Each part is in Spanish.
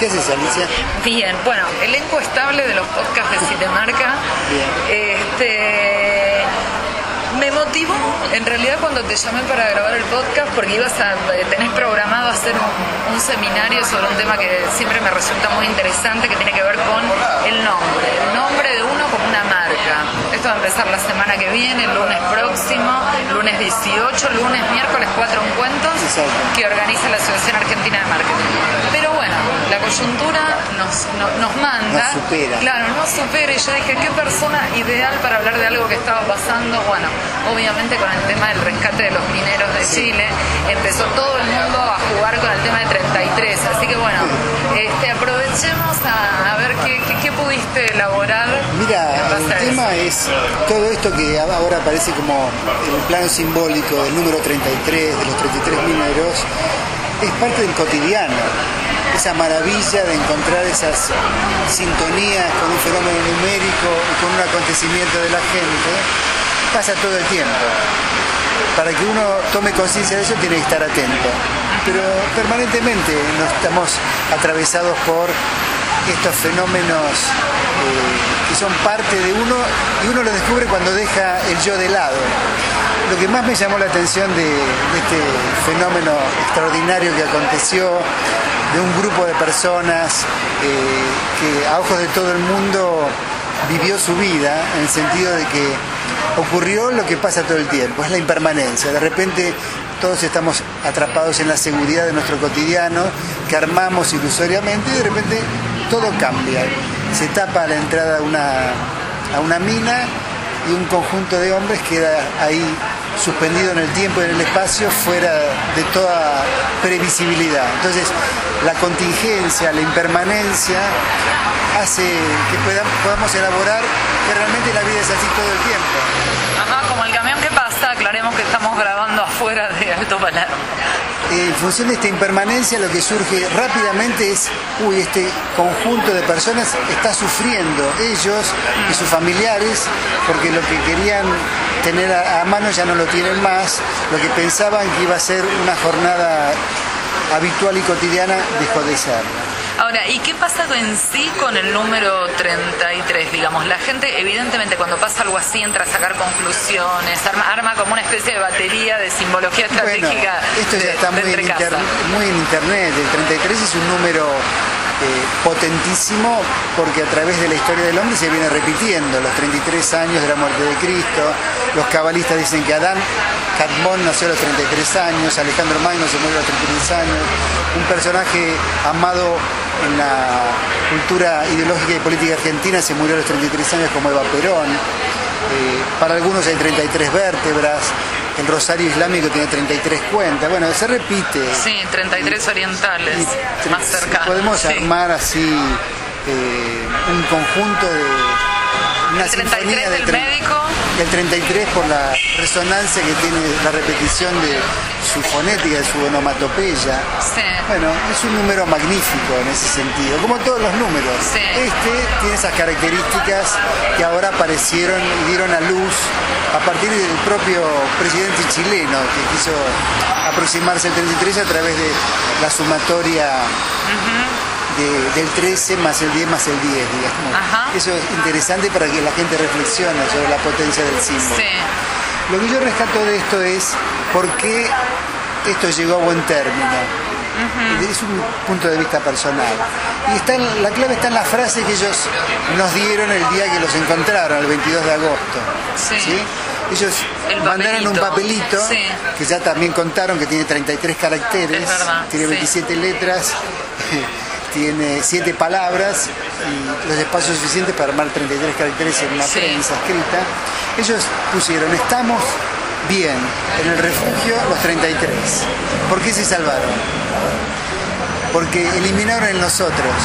¿Qué haces, Alicia? Bien, bueno, elenco estable de los podcasts de Cinemarca. Bien. Me motivó en realidad cuando te llamé para grabar el podcast, porque tenés programado hacer un seminario sobre un tema que siempre me resulta muy interesante, que tiene que ver con el nombre de uno como una marca. Esto va a empezar la semana que viene, el lunes próximo, lunes 18, miércoles 4 encuentros. Exacto. Que organiza la Asociación Argentina de Marketing. Pero bueno, la coyuntura nos manda. Nos supera. Claro, nos supera. Y yo dije, ¿qué persona ideal para hablar de algo que estaba pasando? Bueno, obviamente con el tema del rescate de los mineros de Chile, empezó todo el mundo a jugar con el tema de 33. Así que bueno, aprovechemos a ver qué pudiste elaborar. Mira, el tema es todo esto que ahora aparece como el plano simbólico del número 33, de los 33 mineros, es parte del cotidiano. Esa maravilla de encontrar esas sintonías con un fenómeno numérico y con un acontecimiento de la gente, pasa todo el tiempo. Para que uno tome conciencia de eso tiene que estar atento. Pero permanentemente nos estamos atravesados por estos fenómenos que son parte de uno y uno lo descubre cuando deja el yo de lado. Lo que más me llamó la atención de este fenómeno extraordinario que aconteció, de un grupo de personas que a ojos de todo el mundo vivió su vida, en el sentido de que ocurrió lo que pasa todo el tiempo, es la impermanencia. De repente todos estamos atrapados en la seguridad de nuestro cotidiano, que armamos ilusoriamente, y de repente todo cambia. Se tapa la entrada a una mina y un conjunto de hombres queda ahí suspendido en el tiempo y en el espacio, fuera de toda previsibilidad. Entonces, la contingencia, la impermanencia, hace que podamos elaborar que realmente la vida es así todo el tiempo. Ajá, como el camión que pasa, aclaremos que estamos grabando afuera de Alto Palermo. En función de esta impermanencia, lo que surge rápidamente es, este conjunto de personas está sufriendo, ellos y sus familiares, porque lo que querían tener a mano ya no lo tienen más, lo que pensaban que iba a ser una jornada habitual y cotidiana dejó de ser. Ahora, ¿y qué pasa en sí con el número 33? Digamos, la gente evidentemente cuando pasa algo así entra a sacar conclusiones, arma como una especie de batería de simbología estratégica. Bueno, esto ya está muy en internet. El 33 es un número potentísimo, porque a través de la historia del hombre se viene repitiendo los 33 años de la muerte de Cristo. Los cabalistas dicen que Adán Kadmon nació a los 33 años, Alejandro Magno se murió a los 33 años, un personaje amado en la cultura ideológica y política argentina se murió a los 33 años como Eva Perón. Para algunos hay 33 vértebras, el rosario islámico tiene 33 cuentas, bueno, se repite. Sí, 33 orientales, más cercanos. Podemos armar así un conjunto de una el 33 del médico. Y el 33 por la resonancia que tiene la repetición de su fonética, de su onomatopeya. Sí. Bueno, es un número magnífico en ese sentido, como todos los números. Sí. Tiene esas características que ahora aparecieron y dieron a luz a partir del propio presidente chileno, que quiso aproximarse al 33 a través de la sumatoria del 13 más el 10 más el 10, digamos. Ajá. Eso es interesante para que la gente reflexione sobre la potencia del símbolo. Sí. Lo que yo rescato de esto es por qué esto llegó a buen término. Es un punto de vista personal. Y la clave está en la frase que ellos nos dieron el día que los encontraron, el 22 de agosto. Sí. ¿Sí? Ellos mandaron un papelito, sí, que ya también contaron que tiene 33 caracteres, es verdad, tiene 27 letras, tiene 7 palabras y los espacios suficientes para armar 33 caracteres en una prensa escrita. Ellos pusieron, estamos bien, en el refugio los 33. ¿Por qué se salvaron? Porque eliminaron el nosotros,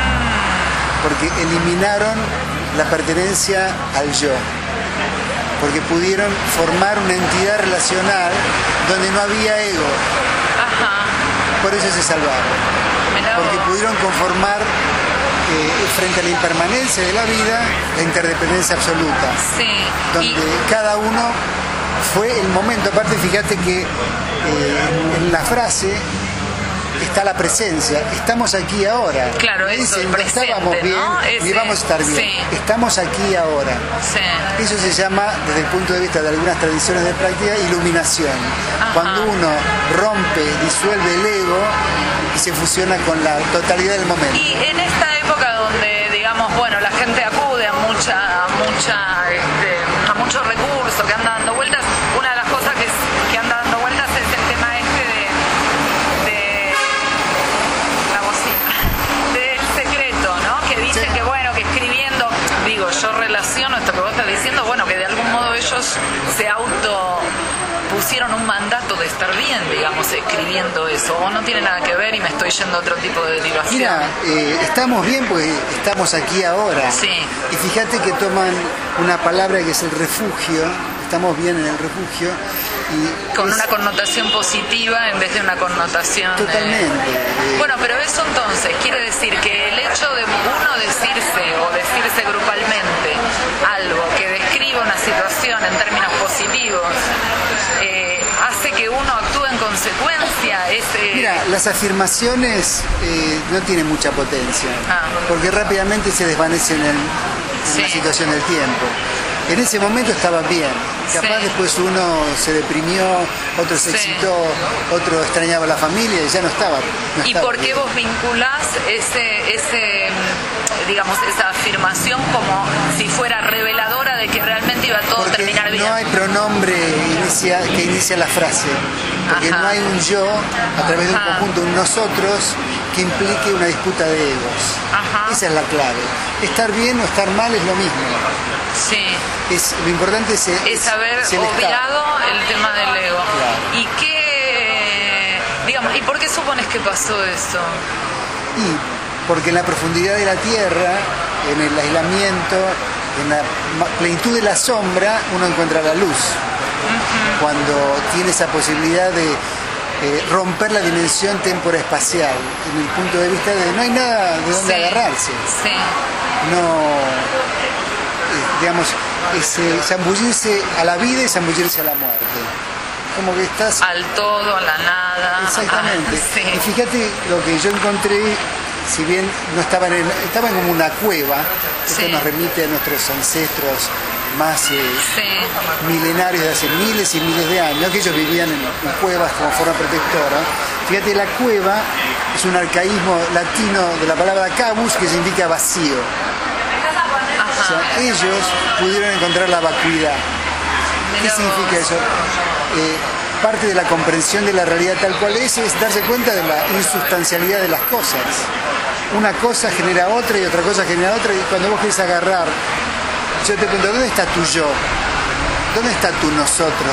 porque eliminaron la pertenencia al yo, porque pudieron formar una entidad relacional donde no había ego. Ajá. Por eso se salvaron. Porque pudieron conformar frente a la impermanencia de la vida la interdependencia absoluta. Sí. Donde cada uno fue el momento. Aparte, fíjate que en la frase está la presencia. Estamos aquí ahora. Claro, eso, dicen, el no presente, estábamos bien, ¿no? ni vamos a estar bien. Sí. Estamos aquí ahora. Sí. Eso se llama, desde el punto de vista de algunas tradiciones de práctica, iluminación. Ajá. Cuando uno rompe, disuelve el ego y se fusiona con la totalidad del momento. Y en esta época donde, digamos, bueno, la gente acude a muchos recursos que andan dando vueltas, una de las cosas que anda dando vueltas es el tema de la bocina, del secreto, ¿no? Que dicen que, bueno, que escribiendo, digo, yo relaciono esto que vos estás diciendo, bueno, que de algún modo ellos se pusieron un mandato de estar bien, digamos, escribiendo eso, o no tiene nada que ver y me estoy yendo a otro tipo de derivación. Mira, estamos bien porque estamos aquí ahora. Sí. Y fíjate que toman una palabra que es el refugio, estamos bien en el refugio. Y con una connotación positiva en vez de una connotación... Totalmente. Bueno, pero eso entonces quiere decir que el hecho de uno decirse grupalmente algo que describe una situación en términos positivos, hace que uno actúe en consecuencia. Mira, las afirmaciones no tienen mucha potencia, porque rápidamente se desvanecen en la situación del tiempo. En ese momento estaba bien, capaz después uno se deprimió, otro se excitó, otro extrañaba a la familia y ya no estaba. ¿Y por qué vos vinculás digamos, esa afirmación como si fuera reveladora de que realmente iba todo a terminar bien? No hay pronombre que inicia la frase, porque no hay un yo a través de un conjunto, un nosotros, que implique una disputa de egos. Esa es la clave. Estar bien o estar mal es lo mismo. Sí. Lo importante es haber obviado el tema del ego. Claro. ¿Y por qué supones que pasó eso? Porque en la profundidad de la tierra, en el aislamiento, en la plenitud de la sombra, uno encuentra la luz. Cuando tiene esa posibilidad de romper la dimensión temporoespacial, en el punto de vista de no hay nada de donde agarrarse. Sí. No, digamos, zambullirse a la vida y zambullirse a la muerte. Como que estás... al todo, a la nada. Exactamente. Y fíjate lo que yo encontré, si bien no estaban como una cueva, esto nos remite a nuestros ancestros más milenarios de hace miles y miles de años, que ellos vivían en cuevas como forma protectora. Fíjate, la cueva es un arcaísmo latino de la palabra cavus, que significa vacío. O sea, ellos pudieron encontrar la vacuidad. ¿Qué significa eso? Parte de la comprensión de la realidad tal cual es darse cuenta de la insustancialidad de las cosas. Una cosa genera otra y otra cosa genera otra, y cuando vos querés agarrar, yo te pregunto, ¿dónde está tu yo? ¿Dónde está tu nosotros?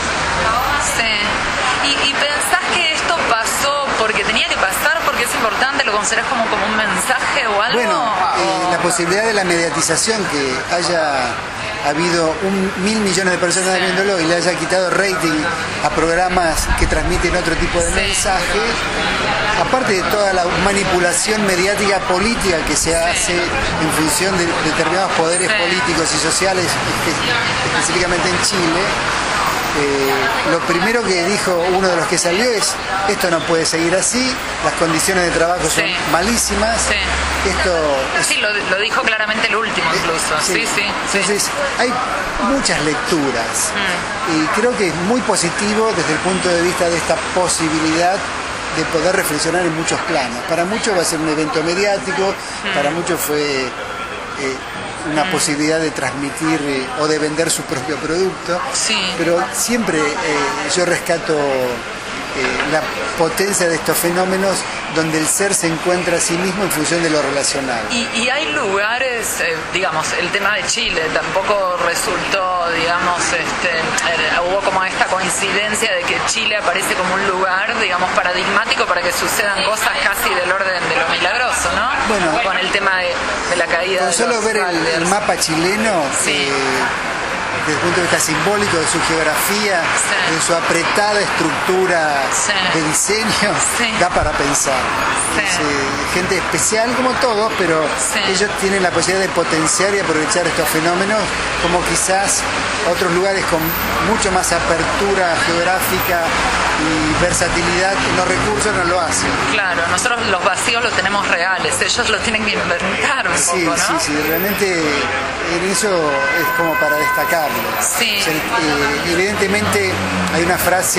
Sí. ¿Y pensás que esto pasó porque tenía que pasar, porque es importante, lo considerás como un mensaje o algo? Bueno, la posibilidad de la mediatización, que haya habido 1.000 millones de personas viéndolo y le haya quitado rating a programas que transmiten otro tipo de mensaje, aparte de toda la manipulación mediática política que se hace en función de determinados poderes políticos y sociales, específicamente en Chile, lo primero que dijo uno de los que salió es: esto no puede seguir así, las condiciones de trabajo son malísimas. Sí, lo dijo claramente el último incluso. Entonces hay muchas lecturas y creo que es muy positivo desde el punto de vista de esta posibilidad de poder reflexionar en muchos planos. Para muchos va a ser un evento mediático, para muchos fue una posibilidad de transmitir o de vender su propio producto, pero siempre yo rescato la potencia de estos fenómenos donde el ser se encuentra a sí mismo en función de lo relacional. Y hay lugares, digamos, el tema de Chile tampoco resultó, digamos, hubo como esta coincidencia de que Chile aparece como un lugar, digamos, paradigmático para que sucedan cosas casi del orden de lo milagroso, ¿no? Bueno, con el tema de la caída con de solo ver el mapa chileno, desde el punto de vista simbólico de su geografía, de su apretada estructura de diseño, da para pensar. Gente especial como todos, pero ellos tienen la posibilidad de potenciar y aprovechar estos fenómenos como quizás otros lugares con mucho más apertura geográfica y versatilidad en los recursos no lo hacen. Claro, nosotros los vacíos los tenemos reales, ellos los tienen que inventar un poco, ¿no? Sí, realmente en eso es como para destacarlo. Sí. O sea, evidentemente hay una frase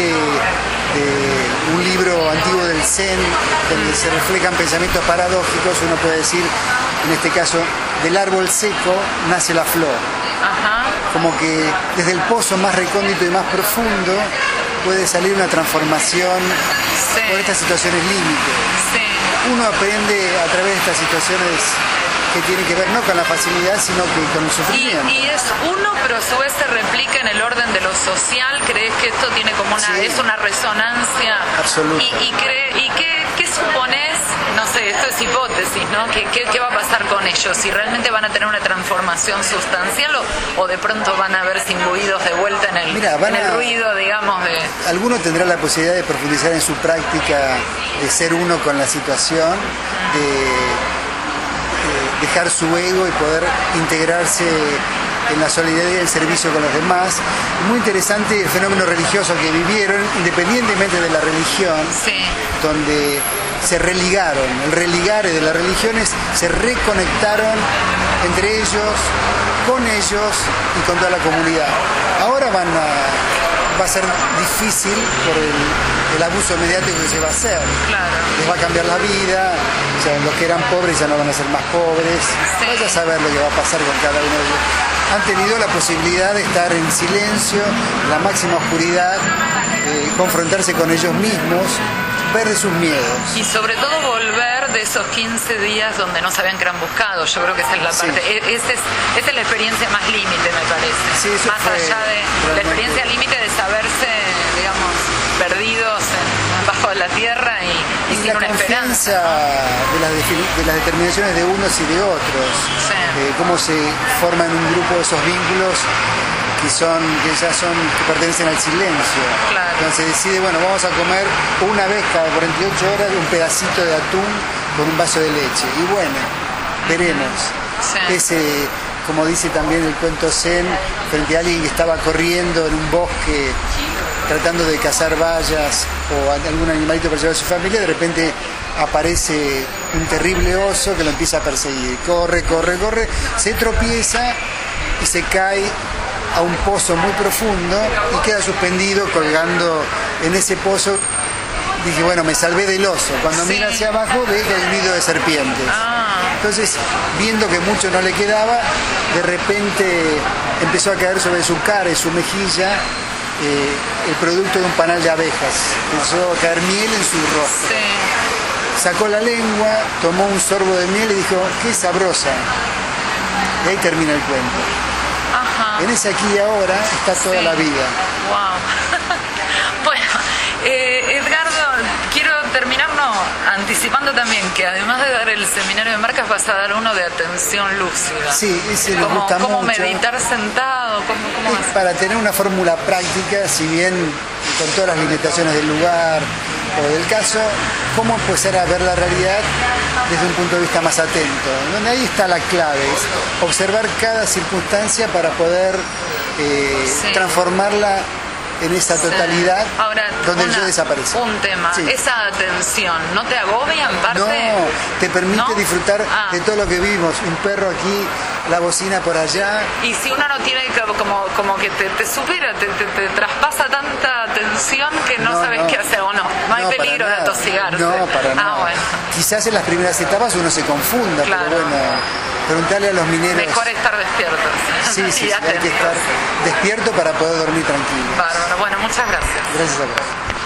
de un libro antiguo del Zen donde se reflejan pensamientos paradójicos. Uno puede decir, en este caso, del árbol seco nace la flor. Ajá. Como que desde el pozo más recóndito y más profundo puede salir una transformación por estas situaciones límite. Uno aprende a través de estas situaciones que tienen que ver no con la facilidad, sino que con el sufrimiento. Y es uno, pero a su vez se replica en el orden de lo social. ¿Crees que esto tiene como es una resonancia? Absoluta. ¿Y qué supones? No sé, esto es hipótesis, ¿no? ¿Qué va a pasar con ellos? ¿Si realmente van a tener una transformación sustancial o de pronto van a verse imbuidos de vuelta en el ruido, digamos? Alguno tendrá la posibilidad de profundizar en su práctica de ser uno con la situación, de dejar su ego y poder integrarse en la solidaridad y el servicio con los demás. Muy interesante el fenómeno religioso que vivieron, independientemente de la religión, donde se religaron, el religare de las religiones, se reconectaron entre ellos, con ellos y con toda la comunidad. Ahora va a ser difícil por el abuso mediático que se va a hacer. Claro. Les va a cambiar la vida, o sea, los que eran pobres ya no van a ser más pobres. Vaya a saber lo que va a pasar con cada uno de ellos. Han tenido la posibilidad de estar en silencio, en la máxima oscuridad, confrontarse con ellos mismos, ver de sus miedos. Y sobre todo volver de esos 15 días donde no sabían que eran buscados. Yo creo que esa es la parte, esa es la experiencia más límite, me parece. Sí, eso más allá de la experiencia límite de saberse, digamos, perdidos bajo la tierra y sin una esperanza. De las determinaciones de unos y de otros. Cómo se forman un grupo esos vínculos que pertenecen al silencio. Claro. Entonces se decide, bueno, vamos a comer una vez cada 48 horas un pedacito de atún con un vaso de leche. Y bueno, veremos. Como dice también el cuento Zen, frente a alguien que estaba corriendo en un bosque tratando de cazar bayas o algún animalito para llevar a su familia, de repente aparece un terrible oso que lo empieza a perseguir. Corre, se tropieza y se cae a un pozo muy profundo y queda suspendido colgando en ese pozo. Dije, bueno, me salvé del oso. Cuando mira hacia abajo ve que hay un nido de serpientes. Entonces, viendo que mucho no le quedaba, de repente empezó a caer sobre su cara y su mejilla el producto de un panal de abejas. Empezó a caer miel en su rostro. Sacó la lengua, tomó un sorbo de miel y dijo, qué sabrosa. Y ahí termina el cuento. En ese aquí y ahora está toda la vida. Wow. Bueno, Edgardo, quiero terminar anticipando también que además de dar el seminario de marcas vas a dar uno de atención lúcida. Sí, ese me gusta mucho. ¿Cómo meditar sentado? ¿Cómo es para tener una fórmula práctica, si bien con todas las limitaciones del lugar o del caso, cómo empezar a ver la realidad desde un punto de vista más atento. Donde ahí está la clave, es observar cada circunstancia para poder transformarla en esa totalidad. Ahora, donde el yo desaparece. Un tema, esa atención, ¿no te agobia en parte? No, te permite disfrutar de todo lo que vimos. Un perro aquí, la bocina por allá. Y si uno no tiene como que te supera, te traspasa tanta atención que no sabes qué hacer o no. No hay peligro de atosigarse. No, para nada. Bueno. Quizás en las primeras etapas uno se confunda, pero bueno, preguntarle a los mineros. Mejor estar despierto. Sí, hay que estar despierto para poder dormir tranquilo. Bárbaro. Bueno, muchas gracias. Gracias a vos.